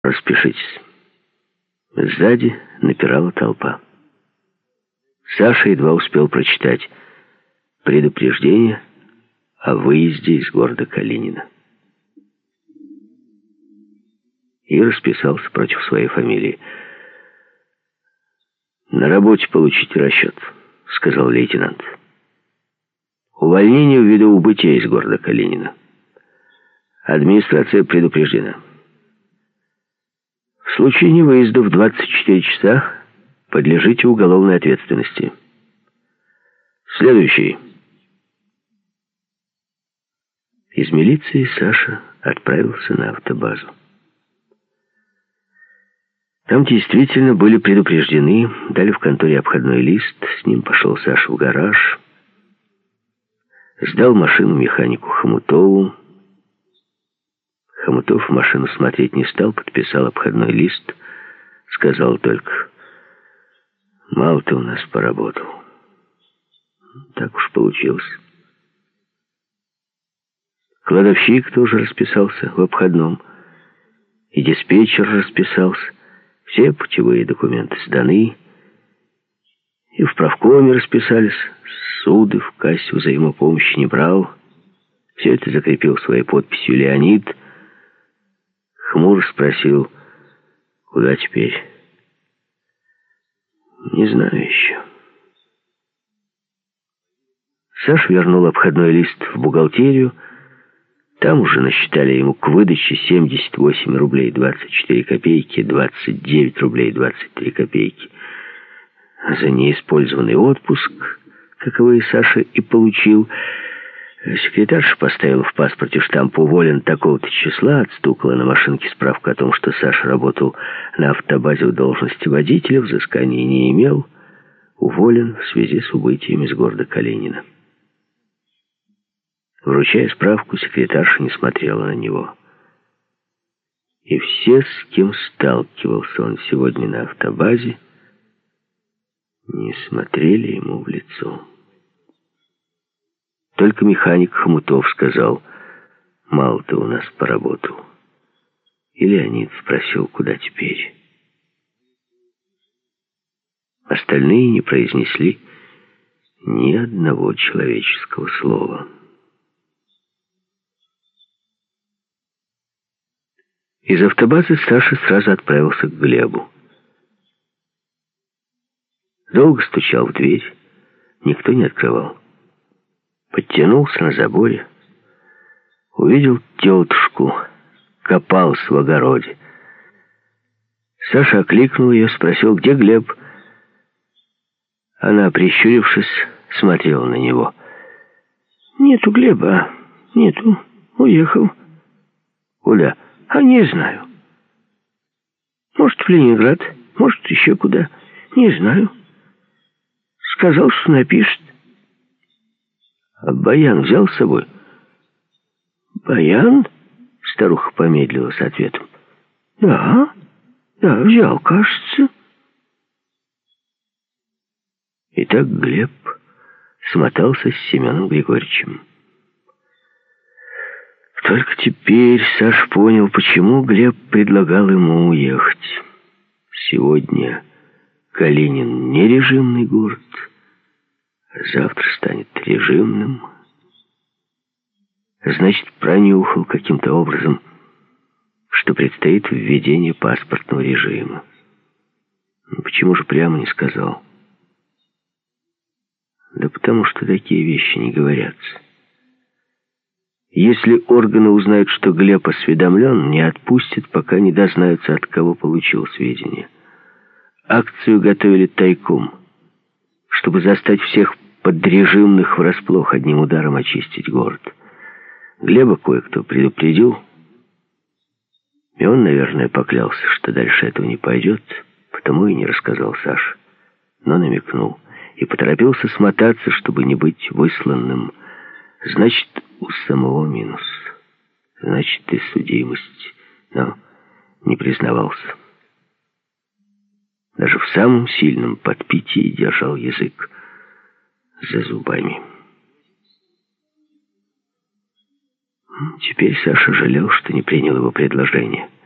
«Распишитесь». Сзади напирала толпа. Саша едва успел прочитать предупреждение о выезде из города Калинина. И расписался против своей фамилии. «На работе получите расчет», — сказал лейтенант. «Увольнение ввиду убытия из города Калинина. Администрация предупреждена. В случае невыезда в 24 часа подлежите уголовной ответственности. Следующий». Из милиции Саша отправился на автобазу. Там действительно были предупреждены, дали в конторе обходной лист, с ним пошел Саша в гараж, сдал машину механику Хомутову. Хомутов машину смотреть не стал, подписал обходной лист, сказал только: «Мало ты у нас поработал». Так уж получилось. Кладовщик тоже расписался в обходном, и диспетчер расписался. Все путевые документы сданы, и в правкоме расписались. Суды в кассе взаимопомощи не брал. Все это закрепил своей подписью Леонид. Хмуро спросил: «Куда теперь?» «Не знаю еще». Саша вернул обходной лист в бухгалтерию. Там уже насчитали ему к выдаче 78 рублей 24 копейки, 29 рублей 23 копейки. За неиспользованный отпуск, каковой Саша и получил, секретарша поставила в паспорте штамп «Уволен такого-то числа», отстукала на машинке справку о том, что Саша работал на автобазе в должности водителя, взыскания не имел, уволен в связи с убытием из города Калинина. Вручая справку, секретарша не смотрела на него. И все, с кем сталкивался он сегодня на автобазе, не смотрели ему в лицо. Только механик Хомутов сказал: «Мало ты у нас поработал». И Леонид спросил: «Куда теперь?» Остальные не произнесли ни одного человеческого слова. Из автобазы Саша сразу отправился к Глебу. Долго стучал в дверь, никто не открывал. Подтянулся на заборе, увидел тетушку, копалась в огороде. Саша окликнул ее, спросил: «Где Глеб?» Она, прищурившись, смотрела на него. «Нету Глеба, нету, уехал». «Куда?» «А не знаю. Может, в Ленинград, может, еще куда. Не знаю. Сказал, что напишет». «А баян взял с собой?» «Баян?» Старуха помедлила с ответом. Да, взял, кажется». Итак, Глеб смотался с Семеном Григорьевичем. Только теперь Саш понял, почему Глеб предлагал ему уехать. Сегодня Калинин не режимный город, а завтра станет режимным. Значит, пронюхал каким-то образом, что предстоит введение паспортного режима. Почему же прямо не сказал? Да потому что такие вещи не говорятся. Если органы узнают, что Глеб осведомлен, не отпустят, пока не дознаются, от кого получил сведения. Акцию готовили тайком, чтобы застать всех подрежимных врасплох, одним ударом очистить город. Глеба кое-кто предупредил, и он, наверное, поклялся, что дальше этого не пойдет, потому и не рассказал Саше, но намекнул и поторопился смотаться, чтобы не быть высланным. Значит, у самого минус. Значит, и судимость. Но не признавался. Даже в самом сильном подпитии держал язык за зубами. Теперь Саша жалел, что не принял его предложение.